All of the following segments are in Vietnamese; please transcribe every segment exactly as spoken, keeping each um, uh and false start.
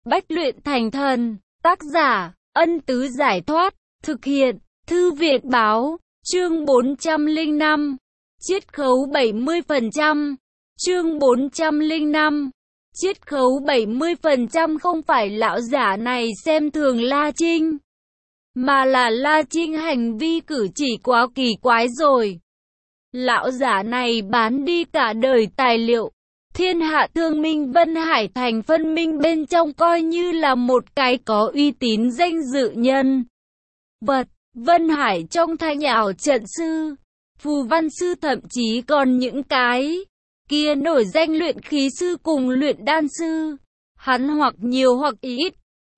Bách luyện thành thần. Tác giả, Ân Tứ Giải Thoát. Thực hiện, Thư viện Báo. Chương bốn trăm lẻ năm. Chiết khấu bảy mươi phần trăm. Chương bốn trăm lẻ năm. Chiết khấu bảy mươi phần trăm không phải lão giả này xem thường La Trinh, mà là La Trinh hành vi cử chỉ quá kỳ quái rồi. Lão giả này bán đi cả đời tài liệu. Thiên hạ thương minh Vân Hải thành phân minh bên trong coi như là một cái có uy tín danh dự nhân vật. Vân Hải trong thanh ảo trận sư, phù văn sư, thậm chí còn những cái kia nổi danh luyện khí sư cùng luyện đan sư, hắn hoặc nhiều hoặc ít,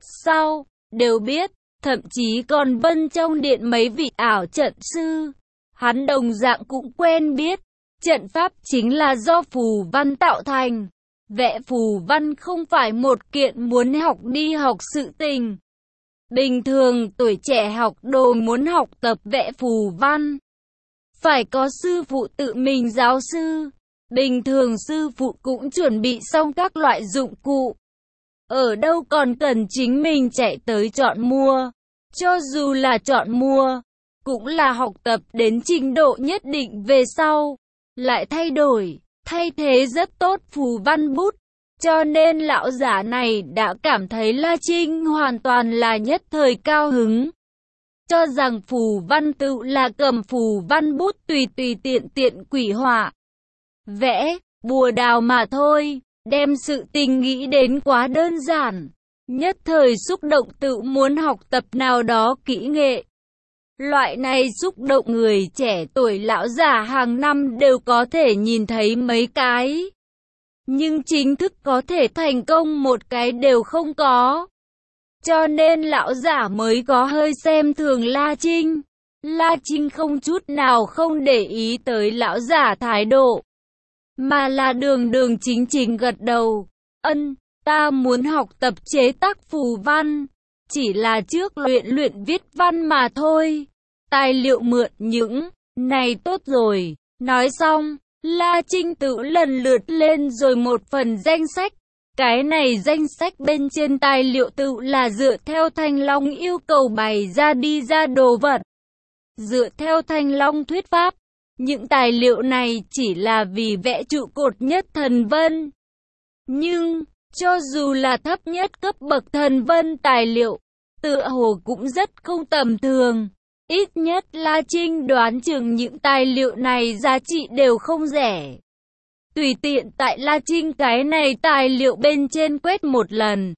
sau đều biết, thậm chí còn Vân trong điện mấy vị ảo trận sư, hắn đồng dạng cũng quen biết. Trận pháp chính là do phù văn tạo thành. Vẽ phù văn không phải một kiện muốn học đi học sự tình. Bình thường tuổi trẻ học đồ muốn học tập vẽ phù văn, phải có sư phụ tự mình giáo sư. Bình thường sư phụ cũng chuẩn bị xong các loại dụng cụ. Ở đâu còn cần chính mình chạy tới chọn mua. Cho dù là chọn mua, cũng là học tập đến trình độ nhất định về sau lại thay đổi, thay thế rất tốt phù văn bút. Cho nên lão giả này đã cảm thấy La Trinh hoàn toàn là nhất thời cao hứng, cho rằng phù văn tự là cầm phù văn bút tùy tùy tiện tiện quỷ họa, vẽ, bùa đào mà thôi, đem sự tình nghĩ đến quá đơn giản. Nhất thời xúc động tự muốn học tập nào đó kỹ nghệ. Loại này xúc động người trẻ tuổi lão già hàng năm đều có thể nhìn thấy mấy cái. Nhưng chính thức có thể thành công một cái đều không có. Cho nên lão giả mới có hơi xem thường La Trinh. La Trinh không chút nào không để ý tới lão giả thái độ, mà là đường đường chính chính gật đầu. Ân, ta muốn học tập chế tác phù văn, chỉ là trước luyện luyện viết văn mà thôi. Tài liệu mượn những này tốt rồi. Nói xong, La Trinh tự lần lượt lên rồi một phần danh sách. Cái này danh sách bên trên tài liệu tự là dựa theo Thanh Long yêu cầu bày ra đi ra đồ vật. Dựa theo Thanh Long thuyết pháp, những tài liệu này chỉ là vì vẽ trụ cột nhất thần vân. Nhưng, cho dù là thấp nhất cấp bậc thần vân tài liệu, tựa hồ cũng rất không tầm thường. Ít nhất La Trinh đoán chừng những tài liệu này giá trị đều không rẻ. Tùy tiện tại La Trinh cái này tài liệu bên trên quét một lần,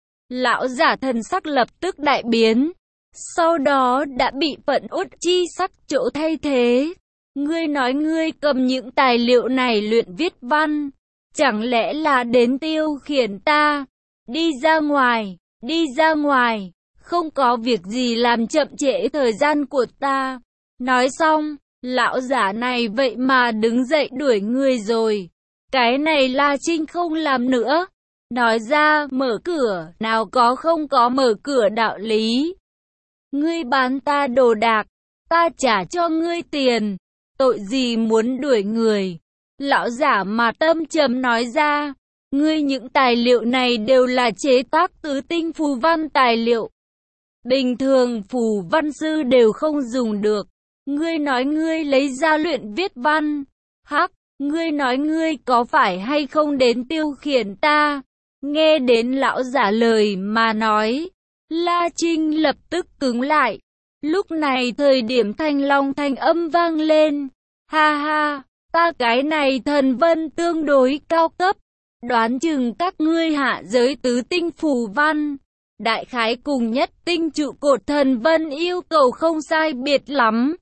lão giả thần sắc lập tức đại biến. Sau đó đã bị phẫn uất chi sắc chỗ thay thế. Ngươi nói ngươi cầm những tài liệu này luyện viết văn, chẳng lẽ là đến tiêu khiển ta? Đi ra ngoài, đi ra ngoài. Không có việc gì làm chậm trễ thời gian của ta. Nói xong, lão giả này vậy mà đứng dậy đuổi người rồi. Cái này La Trinh không làm nữa. Nói ra mở cửa, nào có không có mở cửa đạo lý. Ngươi bán ta đồ đạc, ta trả cho ngươi tiền. Tội gì muốn đuổi người? Lão giả mà tâm trầm nói ra. Ngươi những tài liệu này đều là chế tác tứ tinh phù văn tài liệu. Bình thường phù văn sư đều không dùng được. Ngươi nói ngươi lấy ra luyện viết văn. Hắc, ngươi nói ngươi có phải hay không đến tiêu khiển ta? Nghe đến lão giả lời mà nói, La Trinh lập tức cứng lại. Lúc này thời điểm Thanh Long thanh âm vang lên. Ha ha, ta cái này thần vân tương đối cao cấp. Đoán chừng các ngươi hạ giới tứ tinh phù văn, đại khái cùng nhất tinh trụ cột thần vân yêu cầu không sai biệt lắm.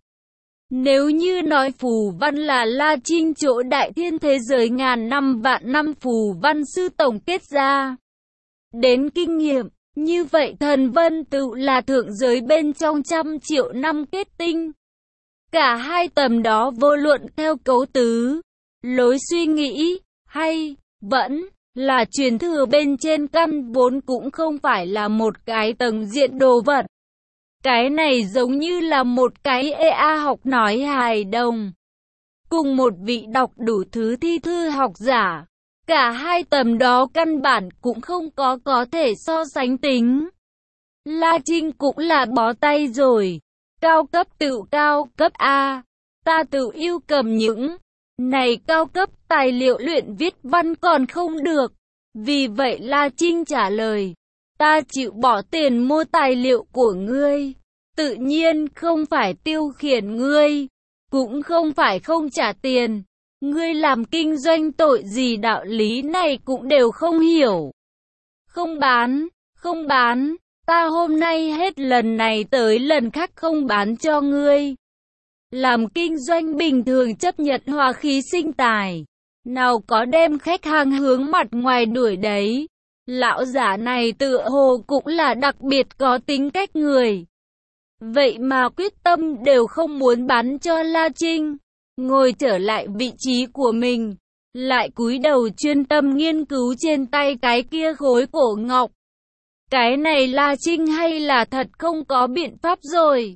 Nếu như nói phù văn là La Trinh chỗ đại thiên thế giới ngàn năm vạn năm phù văn sư tổng kết ra đến kinh nghiệm, như vậy thần vân tự là thượng giới bên trong trăm triệu năm kết tinh. Cả hai tầm đó vô luận theo cấu tứ, lối suy nghĩ, hay vẫn là truyền thừa bên trên căn vốn cũng không phải là một cái tầng diện đồ vật. Cái này giống như là một cái e a học nói hài đồng, cùng một vị đọc đủ thứ thi thư học giả, Cả hai tầm đó căn bản cũng không có có thể so sánh tính. La Trinh cũng là bó tay rồi. Cao cấp tự cao cấp A. Ta tự yêu cầm những này cao cấp tài liệu luyện viết văn còn không được. Vì vậy La Trinh trả lời. Ta chịu bỏ tiền mua tài liệu của ngươi. Tự nhiên không phải tiêu khiển ngươi. Cũng không phải không trả tiền. Ngươi làm kinh doanh tội gì đạo lý này cũng đều không hiểu. Không bán, không bán. Ta hôm nay hết lần này tới lần khác không bán cho ngươi. Làm kinh doanh bình thường chấp nhận hòa khí sinh tài. Nào có đem khách hàng hướng mặt ngoài đuổi đấy. Lão giả này tựa hồ cũng là đặc biệt có tính cách người. Vậy mà quyết tâm đều không muốn bán cho La Trinh. Ngồi trở lại vị trí của mình. Lại cúi đầu chuyên tâm nghiên cứu trên tay cái kia khối cổ ngọc. Cái này La Trinh hay là thật không có biện pháp rồi.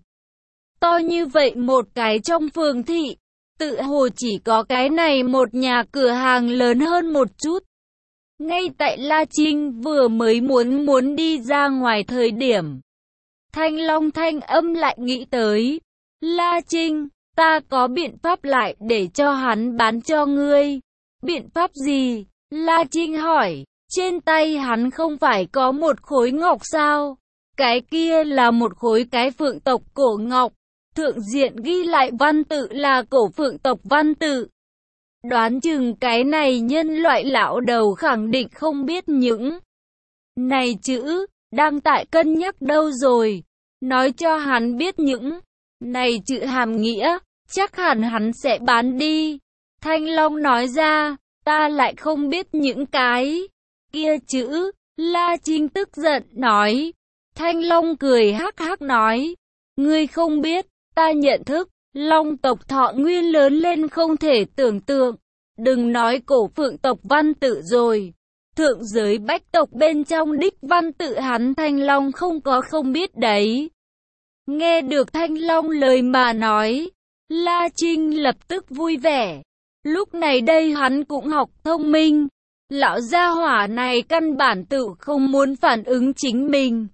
To như vậy một cái trong phường thị. Tự hồ chỉ có cái này một nhà cửa hàng lớn hơn một chút. Ngay tại La Trinh vừa mới muốn muốn đi ra ngoài thời điểm. Thanh Long thanh âm lại nghĩ tới. La Trinh, ta có biện pháp lại để cho hắn bán cho ngươi. Biện pháp gì? La Trinh hỏi. Trên tay hắn không phải có một khối ngọc sao? Cái kia là một khối cái phượng tộc cổ ngọc. Thượng diện ghi lại văn tự là cổ phượng tộc văn tự. Đoán chừng cái này nhân loại lão đầu khẳng định không biết những này chữ, đang tại cân nhắc đâu rồi. Nói cho hắn biết những này chữ hàm nghĩa, chắc hẳn hắn sẽ bán đi. Thanh Long nói ra, ta lại không biết những cái kia chữ. La Trinh tức giận nói. Thanh Long cười hắc hắc nói, ngươi không biết, ta nhận thức. Long tộc thọ nguyên lớn lên không thể tưởng tượng. Đừng nói cổ phượng tộc văn tự rồi. Thượng giới bách tộc bên trong đích văn tự hắn Thanh Long không có không biết đấy. Nghe được Thanh Long lời mà nói, La Trinh lập tức vui vẻ. Lúc này đây hắn cũng học thông minh. Lão gia hỏa này căn bản tự không muốn phản ứng chính mình.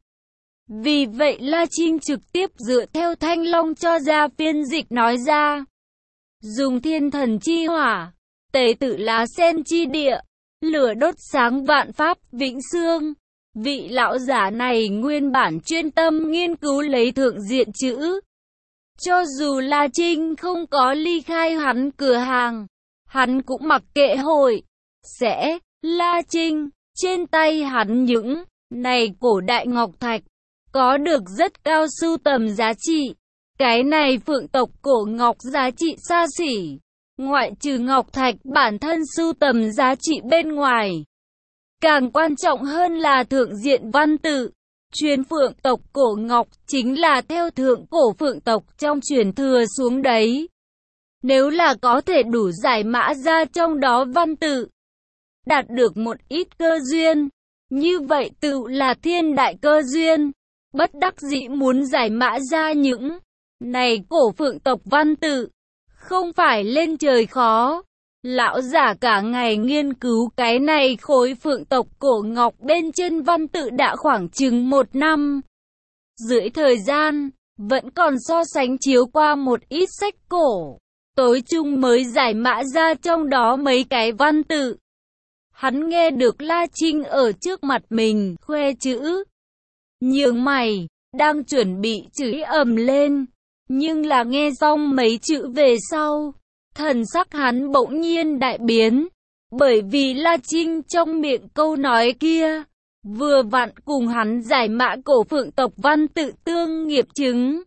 Vì vậy La Trinh trực tiếp dựa theo Thanh Long cho ra phiên dịch nói ra. Dùng thiên thần chi hỏa, tế tự lá sen chi địa, lửa đốt sáng vạn pháp vĩnh xương. Vị lão giả này nguyên bản chuyên tâm nghiên cứu lấy thượng diện chữ. Cho dù La Trinh không có ly khai hắn cửa hàng, hắn cũng mặc kệ hội. Sẽ, La Trinh, trên tay hắn những này cổ đại ngọc thạch, có được rất cao sưu tầm giá trị. Cái này phượng tộc cổ ngọc giá trị xa xỉ. Ngoại trừ ngọc thạch bản thân sưu tầm giá trị bên ngoài. Càng quan trọng hơn là thượng diện văn tự. Truyền phượng tộc cổ ngọc chính là theo thượng cổ phượng tộc trong truyền thừa xuống đấy. Nếu là có thể đủ giải mã ra trong đó văn tự, đạt được một ít cơ duyên, như vậy tự là thiên đại cơ duyên. Bất đắc dĩ muốn giải mã ra những này cổ phượng tộc văn tự, không phải lên trời khó. Lão giả cả ngày nghiên cứu cái này khối phượng tộc cổ ngọc bên trên văn tự đã khoảng chừng một năm. Dưới thời gian, vẫn còn so sánh chiếu qua một ít sách cổ. Tối chung mới giải mã ra trong đó mấy cái văn tự. Hắn nghe được La Trinh ở trước mặt mình khoe chữ. Nhướng mày, đang chuẩn bị chửi ầm lên. Nhưng là nghe xong mấy chữ về sau, thần sắc hắn bỗng nhiên đại biến. Bởi vì La Trinh trong miệng câu nói kia, vừa vặn cùng hắn giải mã cổ phượng tộc văn tự tương nghiệp chứng.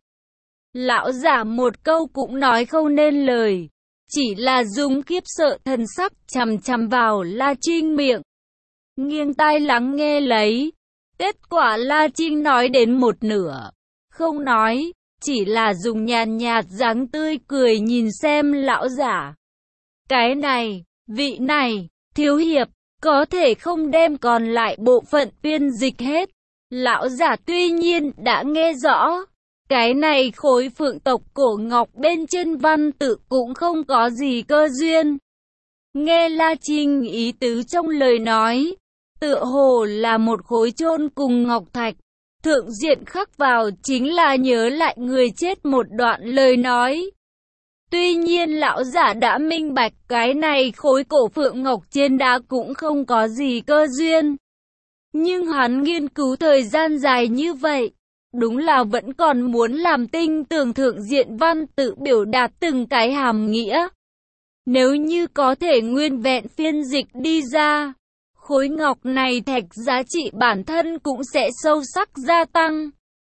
Lão giả một câu cũng nói không nên lời, chỉ là dùng khiếp sợ thần sắc chằm chằm vào La Trinh miệng. Nghiêng tai lắng nghe lấy. Kết quả La Trinh nói đến một nửa, không nói, chỉ là dùng nhàn nhạt dáng tươi cười nhìn xem lão giả. Cái này, vị này, thiếu hiệp, có thể không đem còn lại bộ phận phiên dịch hết. Lão giả tuy nhiên đã nghe rõ, cái này khối phượng tộc cổ ngọc bên trên văn tự cũng không có gì cơ duyên. Nghe La Trinh ý tứ trong lời nói, tựa hồ là một khối chôn cùng ngọc thạch. Thượng diện khắc vào chính là nhớ lại người chết một đoạn lời nói. Tuy nhiên lão giả đã minh bạch cái này khối cổ phượng ngọc trên đá cũng không có gì cơ duyên. Nhưng hắn nghiên cứu thời gian dài như vậy, đúng là vẫn còn muốn làm tinh tường thượng diện văn tự biểu đạt từng cái hàm nghĩa. Nếu như có thể nguyên vẹn phiên dịch đi ra, khối ngọc này thạch giá trị bản thân cũng sẽ sâu sắc gia tăng.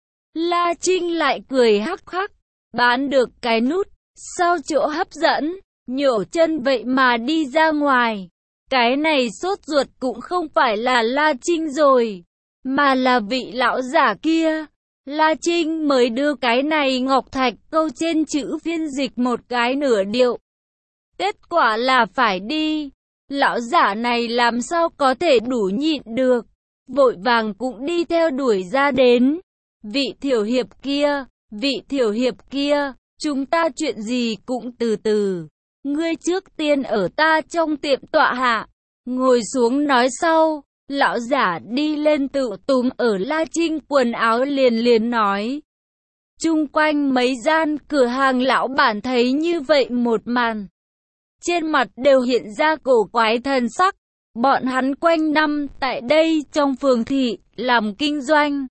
La Trinh lại cười hắc hắc, bán được cái nút, sau chỗ hấp dẫn, nhổ chân vậy mà đi ra ngoài. Cái này sốt ruột cũng không phải là La Trinh rồi, mà là vị lão giả kia. La Trinh mới đưa cái này ngọc thạch câu trên chữ phiên dịch một cái nửa điệu. Kết quả là phải đi. Lão giả này làm sao có thể đủ nhịn được, vội vàng cũng đi theo đuổi ra đến. Vị thiểu hiệp kia, vị thiểu hiệp kia, chúng ta chuyện gì cũng từ từ. Ngươi trước tiên ở ta trong tiệm tọa hạ, ngồi xuống nói sau. Lão giả đi lên tự túm ở La Trinh quần áo liền liền nói. Chung quanh mấy gian cửa hàng lão bản thấy như vậy một màn, trên mặt đều hiện ra cổ quái thần sắc. Bọn hắn quanh năm tại đây trong phường thị làm kinh doanh,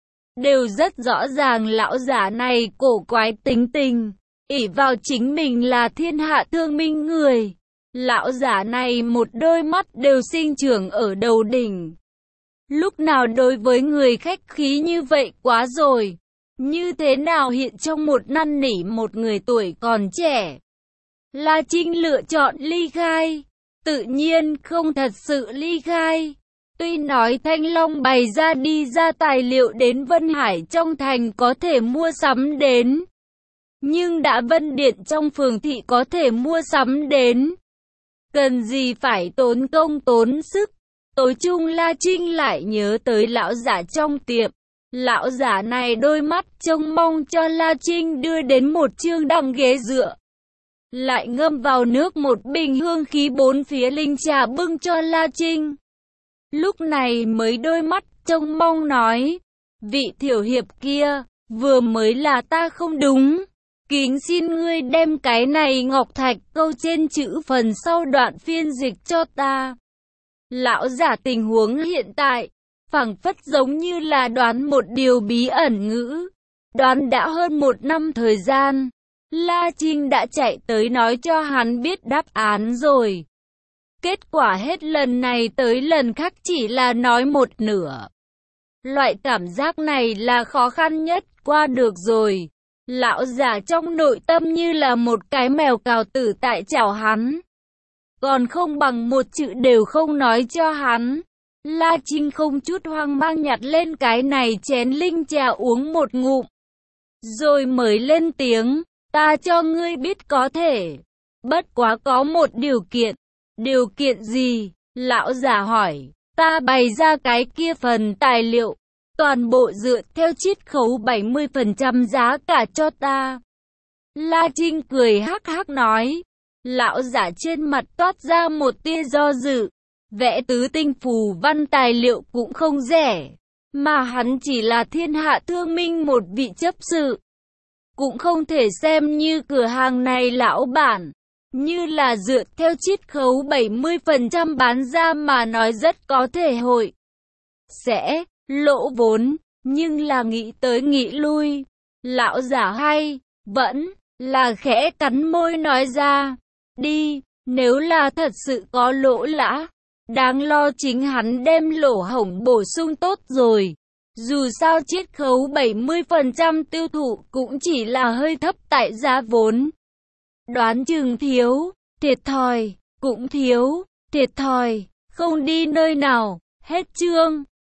đều rất rõ ràng lão giả này cổ quái tính tình, ỷ vào chính mình là thiên hạ thương minh người. Lão giả này một đôi mắt đều sinh trưởng ở đầu đỉnh. Lúc nào đối với người khách khí như vậy quá rồi. Như thế nào hiện trong một năn nỉ một người tuổi còn trẻ. La Trinh lựa chọn ly khai. Tự nhiên không thật sự ly khai. Tuy nói Thanh Long bày ra đi ra tài liệu đến Vân Hải trong thành có thể mua sắm đến, nhưng đã Vân Điện trong phường thị có thể mua sắm đến, cần gì phải tốn công tốn sức. Tối chung La Trinh lại nhớ tới lão giả trong tiệm. Lão giả này đôi mắt trông mong cho La Trinh đưa đến một chương đằng ghế dựa, lại ngâm vào nước một bình hương khí bốn phía linh trà bưng cho La Trinh. Lúc này mới đôi mắt trông mong nói, vị thiểu hiệp kia, vừa mới là ta không đúng. Kính xin ngươi đem cái này ngọc thạch câu trên chữ phần sau đoạn phiên dịch cho ta. Lão giả tình huống hiện tại, phảng phất giống như là đoán một điều bí ẩn ngữ. Đoán đã hơn một năm thời gian, La Trinh đã chạy tới nói cho hắn biết đáp án rồi. Kết quả hết lần này tới lần khác chỉ là nói một nửa. Loại cảm giác này là khó khăn nhất qua được rồi. Lão giả trong nội tâm như là một cái mèo cào tử tại chảo hắn, còn không bằng một chữ đều không nói cho hắn. La Trinh không chút hoang mang nhặt lên cái này chén linh trà uống một ngụm, rồi mới lên tiếng, ta cho ngươi biết có thể, bất quá có một điều kiện. Điều kiện gì? Lão giả hỏi. Ta bày ra cái kia phần tài liệu, toàn bộ dựa theo chiết khấu bảy mươi phần trăm giá cả cho ta. La Trinh cười hắc hắc nói. Lão giả trên mặt toát ra một tia do dự. Vẽ tứ tinh phù văn tài liệu cũng không rẻ, mà hắn chỉ là thiên hạ thương minh một vị chấp sự, cũng không thể xem như cửa hàng này lão bản, như là dựa theo chiết khấu bảy mươi phần trăm bán ra mà nói rất có thể hội sẽ lỗ vốn, nhưng là nghĩ tới nghĩ lui, lão giả hay vẫn là khẽ cắn môi nói ra, đi, nếu là thật sự có lỗ lã, đáng lo chính hắn đem lỗ hổng bổ sung tốt rồi. Dù sao chiết khấu bảy mươi phần trăm tiêu thụ cũng chỉ là hơi thấp tại giá vốn. Đoán chừng thiếu, thiệt thòi, cũng thiếu, thiệt thòi, không đi nơi nào, hết chương.